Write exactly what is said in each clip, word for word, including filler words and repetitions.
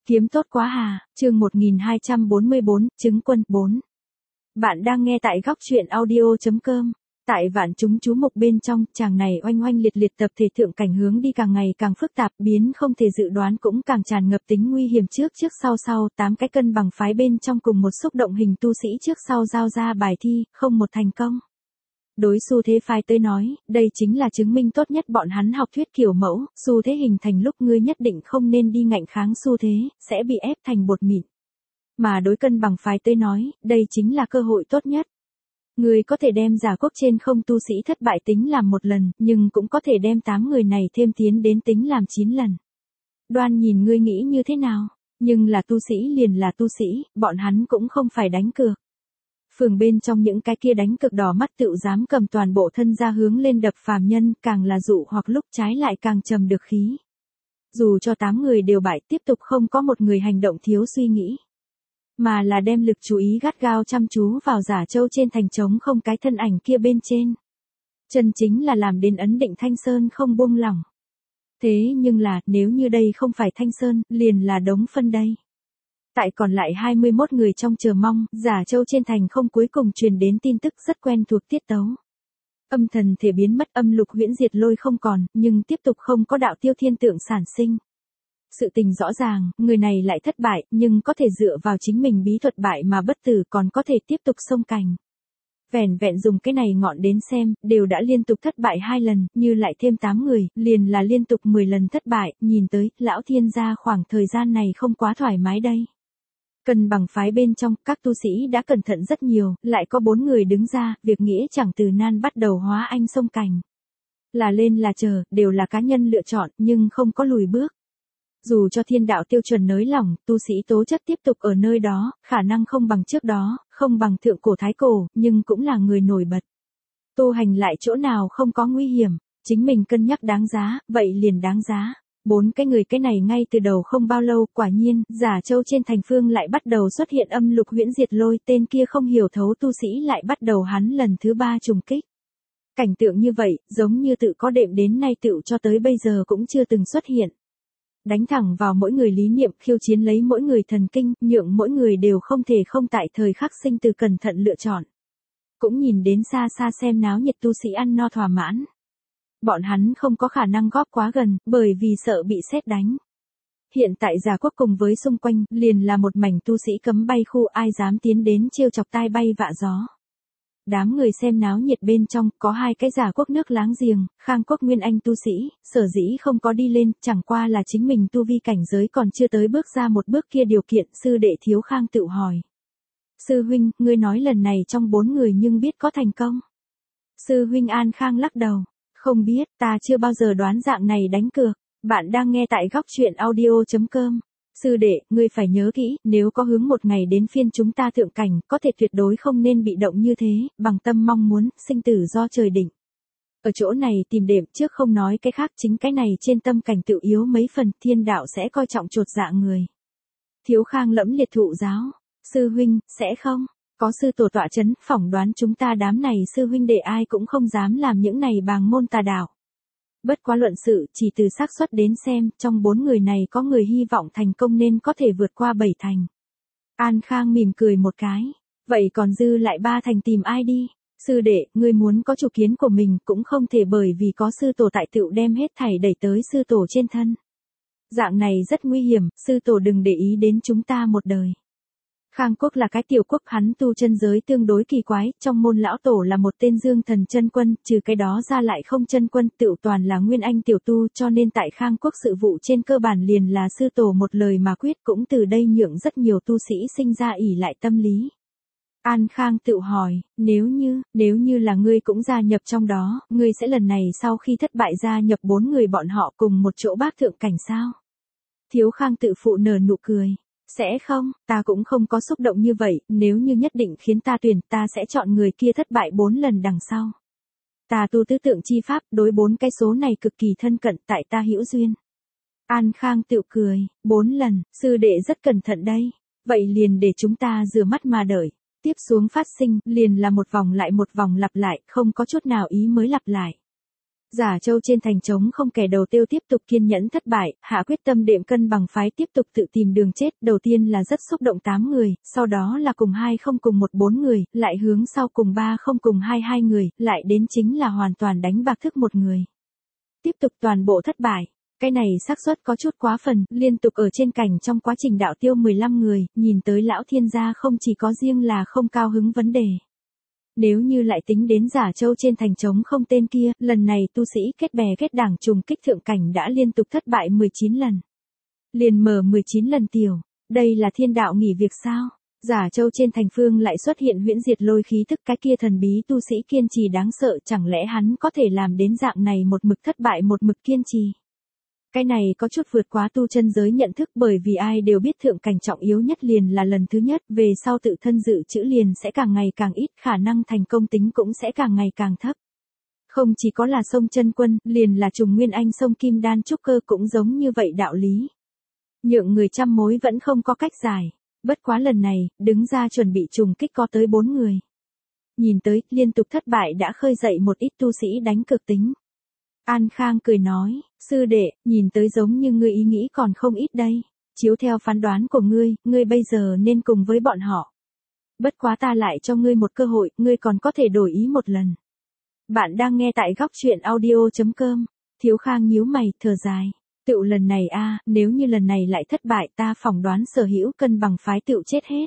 Kiếm tốt quá hà, chương một nghìn hai trăm bốn mươi bốn, chứng quân bốn. Bạn đang nghe tại góc truyện audio.com. Tại vạn chúng chú mục bên trong, chàng này oanh oanh liệt liệt tập thể thượng cảnh hướng đi càng ngày càng phức tạp, biến không thể dự đoán cũng càng tràn ngập tính nguy hiểm trước trước sau sau, tám cái cân bằng phái bên trong cùng một xúc động hình tu sĩ trước sau giao ra bài thi, không một thành công. Đối xu thế phái tới nói, đây chính là chứng minh tốt nhất bọn hắn học thuyết kiểu mẫu, xu thế hình thành lúc ngươi nhất định không nên đi ngạnh kháng xu thế, sẽ bị ép thành bột mịn. Mà đối cân bằng phái tới nói, đây chính là cơ hội tốt nhất. Ngươi có thể đem giả quốc trên không tu sĩ thất bại tính làm một lần, nhưng cũng có thể đem tám người này thêm tiến đến tính làm chín lần. Đoan nhìn ngươi nghĩ như thế nào, nhưng là tu sĩ liền là tu sĩ, bọn hắn cũng không phải đánh cược. Phường bên trong những cái kia đánh cực đỏ mắt tựu dám cầm toàn bộ thân ra hướng lên đập phàm nhân, càng là dụ hoặc lúc trái lại càng trầm được khí. Dù cho tám người đều bại, tiếp tục không có một người hành động thiếu suy nghĩ, mà là đem lực chú ý gắt gao chăm chú vào Giả Châu trên thành trống không cái thân ảnh kia bên trên. Chân chính là làm đến ấn định Thanh Sơn không buông lỏng. Thế nhưng là, nếu như đây không phải Thanh Sơn, liền là đống phân đây. Tại còn lại hai mươi mốt người trong chờ mong, Giả Châu trên thành không cuối cùng truyền đến tin tức rất quen thuộc tiết tấu. Âm thần thể biến mất, âm lục huyễn diệt lôi không còn, nhưng tiếp tục không có đạo tiêu thiên tượng sản sinh. Sự tình rõ ràng, người này lại thất bại, nhưng có thể dựa vào chính mình bí thuật bại mà bất tử, còn có thể tiếp tục xông cành. Vẻn vẹn dùng cái này ngọn đến xem, đều đã liên tục thất bại hai lần, như lại thêm tám người, liền là liên tục mười lần thất bại, nhìn tới, lão thiên gia khoảng thời gian này không quá thoải mái đây. Cân bằng phái bên trong, các tu sĩ đã cẩn thận rất nhiều, lại có bốn người đứng ra, việc nghĩa chẳng từ nan bắt đầu hóa anh sông cành. Là lên là chờ, đều là cá nhân lựa chọn, nhưng không có lùi bước. Dù cho thiên đạo tiêu chuẩn nới lỏng, tu sĩ tố chất tiếp tục ở nơi đó, khả năng không bằng trước đó, không bằng thượng cổ thái cổ, nhưng cũng là người nổi bật. Tu hành lại chỗ nào không có nguy hiểm, chính mình cân nhắc đáng giá, vậy liền đáng giá. Bốn cái người cái này ngay từ đầu không bao lâu, quả nhiên, Giả Châu trên thành phương lại bắt đầu xuất hiện âm lục huyễn diệt lôi, tên kia không hiểu thấu tu sĩ lại bắt đầu hắn lần thứ ba trùng kích. Cảnh tượng như vậy, giống như tự có đệm đến nay tựu cho tới bây giờ cũng chưa từng xuất hiện. Đánh thẳng vào mỗi người lý niệm, khiêu chiến lấy mỗi người thần kinh, nhượng mỗi người đều không thể không tại thời khắc sinh từ cẩn thận lựa chọn. Cũng nhìn đến xa xa xem náo nhiệt tu sĩ ăn no thỏa mãn. Bọn hắn không có khả năng góp quá gần, bởi vì sợ bị sét đánh. Hiện tại Giả Quốc cùng với xung quanh, liền là một mảnh tu sĩ cấm bay khu, ai dám tiến đến trêu chọc tai bay vạ gió. Đám người xem náo nhiệt bên trong, có hai cái Giả Quốc nước láng giềng, Khang Quốc nguyên anh tu sĩ, sở dĩ không có đi lên, chẳng qua là chính mình tu vi cảnh giới còn chưa tới bước ra một bước kia điều kiện, sư đệ Thiếu Khang tự hỏi. Sư huynh, ngươi nói lần này trong bốn người nhưng biết có thành công. Sư huynh An Khang lắc đầu. Không biết, ta chưa bao giờ đoán dạng này đánh cược. Bạn đang nghe tại góc truyện audio.com. Sư đệ, ngươi phải nhớ kỹ, nếu có hướng một ngày đến phiên chúng ta thượng cảnh, có thể tuyệt đối không nên bị động như thế, bằng tâm mong muốn, sinh tử do trời định. Ở chỗ này tìm đệm trước không nói cái khác, chính cái này trên tâm cảnh tự yếu mấy phần, thiên đạo sẽ coi trọng chột dạ người. Thiếu Khang lẫm liệt thụ giáo. Sư huynh, sẽ không? Có sư tổ tọa chấn, phỏng đoán chúng ta đám này sư huynh đệ ai cũng không dám làm những này bàng môn tà đạo. Bất quá luận sự, chỉ từ xác suất đến xem, trong bốn người này có người hy vọng thành công nên có thể vượt qua bảy thành. An Khang mỉm cười một cái. Vậy còn dư lại ba thành tìm ai đi? Sư đệ, ngươi muốn có chủ kiến của mình cũng không thể bởi vì có sư tổ tại tựu đem hết thảy đẩy tới sư tổ trên thân. Dạng này rất nguy hiểm, sư tổ đừng để ý đến chúng ta một đời. Khang Quốc là cái tiểu quốc, hắn tu chân giới tương đối kỳ quái, trong môn lão tổ là một tên dương thần chân quân, trừ cái đó ra lại không chân quân, tựu toàn là nguyên anh tiểu tu, cho nên tại Khang Quốc sự vụ trên cơ bản liền là sư tổ một lời mà quyết, cũng từ đây nhượng rất nhiều tu sĩ sinh ra ỷ lại tâm lý. An Khang tự hỏi, nếu như, nếu như là ngươi cũng gia nhập trong đó, ngươi sẽ lần này sau khi thất bại gia nhập bốn người bọn họ cùng một chỗ bác thượng cảnh sao? Thiếu Khang tự phụ nở nụ cười. Sẽ không, ta cũng không có xúc động như vậy, nếu như nhất định khiến ta tuyển, ta sẽ chọn người kia thất bại bốn lần đằng sau. Ta tu tứ tượng chi pháp, đối bốn cái số này cực kỳ thân cận, tại ta hữu duyên. An Khang tự cười, bốn lần, sư đệ rất cẩn thận đây. Vậy liền để chúng ta rửa mắt mà đợi. Tiếp xuống phát sinh, liền là một vòng lại một vòng lặp lại, không có chút nào ý mới lặp lại. Giả Châu trên thành trống không kẻ đầu tiêu tiếp tục kiên nhẫn thất bại, hạ quyết tâm đệm cân bằng phái tiếp tục tự tìm đường chết, đầu tiên là rất xúc động tám người, sau đó là cùng hai không cùng một bốn người, lại hướng sau cùng ba không cùng hai hai người, lại đến chính là hoàn toàn đánh bạc thức một người. Tiếp tục toàn bộ thất bại. Cái này xác suất có chút quá phần, liên tục ở trên cảnh trong quá trình đạo tiêu mười lăm người, nhìn tới lão thiên gia không chỉ có riêng là không cao hứng vấn đề. Nếu như lại tính đến Giả Châu trên thành trống không tên kia, lần này tu sĩ kết bè kết đảng trùng kích thượng cảnh đã liên tục thất bại mười chín lần. Liền mở mười chín lần tiểu, đây là thiên đạo nghỉ việc sao? Giả Châu trên thành phương lại xuất hiện huyễn diệt lôi khí tức, cái kia thần bí tu sĩ kiên trì đáng sợ, chẳng lẽ hắn có thể làm đến dạng này một mực thất bại một mực kiên trì? Cái này có chút vượt quá tu chân giới nhận thức, bởi vì ai đều biết thượng cảnh trọng yếu nhất liền là lần thứ nhất, về sau tự thân dự trữ liền sẽ càng ngày càng ít, khả năng thành công tính cũng sẽ càng ngày càng thấp. Không chỉ có là sông chân quân, liền là trùng nguyên anh sông kim đan trúc cơ cũng giống như vậy đạo lý. Nhượng người trăm mối vẫn không có cách giải, bất quá lần này, đứng ra chuẩn bị trùng kích có tới bốn người. Nhìn tới, liên tục thất bại đã khơi dậy một ít tu sĩ đánh cực tính. An Khang cười nói, sư đệ, nhìn tới giống như ngươi ý nghĩ còn không ít đây. Chiếu theo phán đoán của ngươi, ngươi bây giờ nên cùng với bọn họ. Bất quá ta lại cho ngươi một cơ hội, ngươi còn có thể đổi ý một lần. Bạn đang nghe tại góc truyện audio chấm com. Thiếu Khang nhíu mày, thở dài. Tựu lần này a, nếu như lần này lại thất bại ta phỏng đoán Sở Hữu cân bằng phái tựu chết hết.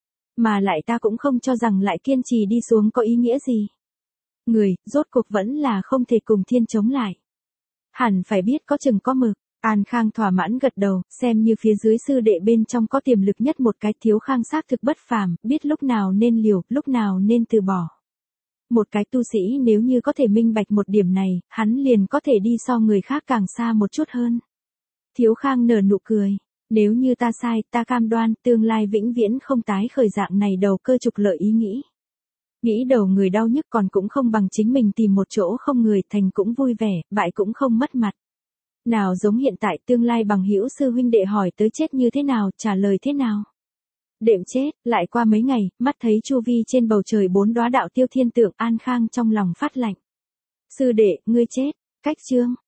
Mà lại ta cũng không cho rằng lại kiên trì đi xuống có ý nghĩa gì. Người, rốt cuộc vẫn là không thể cùng thiên chống lại. Hẳn phải biết có chừng có mực. An Khang thỏa mãn gật đầu, xem như phía dưới sư đệ bên trong có tiềm lực nhất một cái. Thiếu Khang xác thực bất phàm, biết lúc nào nên liều, lúc nào nên từ bỏ. Một cái tu sĩ nếu như có thể minh bạch một điểm này, hắn liền có thể đi so người khác càng xa một chút hơn. Thiếu Khang nở nụ cười. Nếu như ta sai, ta cam đoan, tương lai vĩnh viễn không tái khởi dạng này đầu cơ trục lợi ý nghĩ. Nghĩ đầu người đau nhức còn cũng không bằng chính mình tìm một chỗ không người, thành cũng vui vẻ, bại cũng không mất mặt. Nào giống hiện tại tương lai bằng hữu sư huynh đệ hỏi tới chết như thế nào, trả lời thế nào. Đệm chết, lại qua mấy ngày, mắt thấy chu vi trên bầu trời bốn đóa đạo tiêu thiên tượng, An Khang trong lòng phát lạnh. Sư đệ, ngươi chết, cách chương.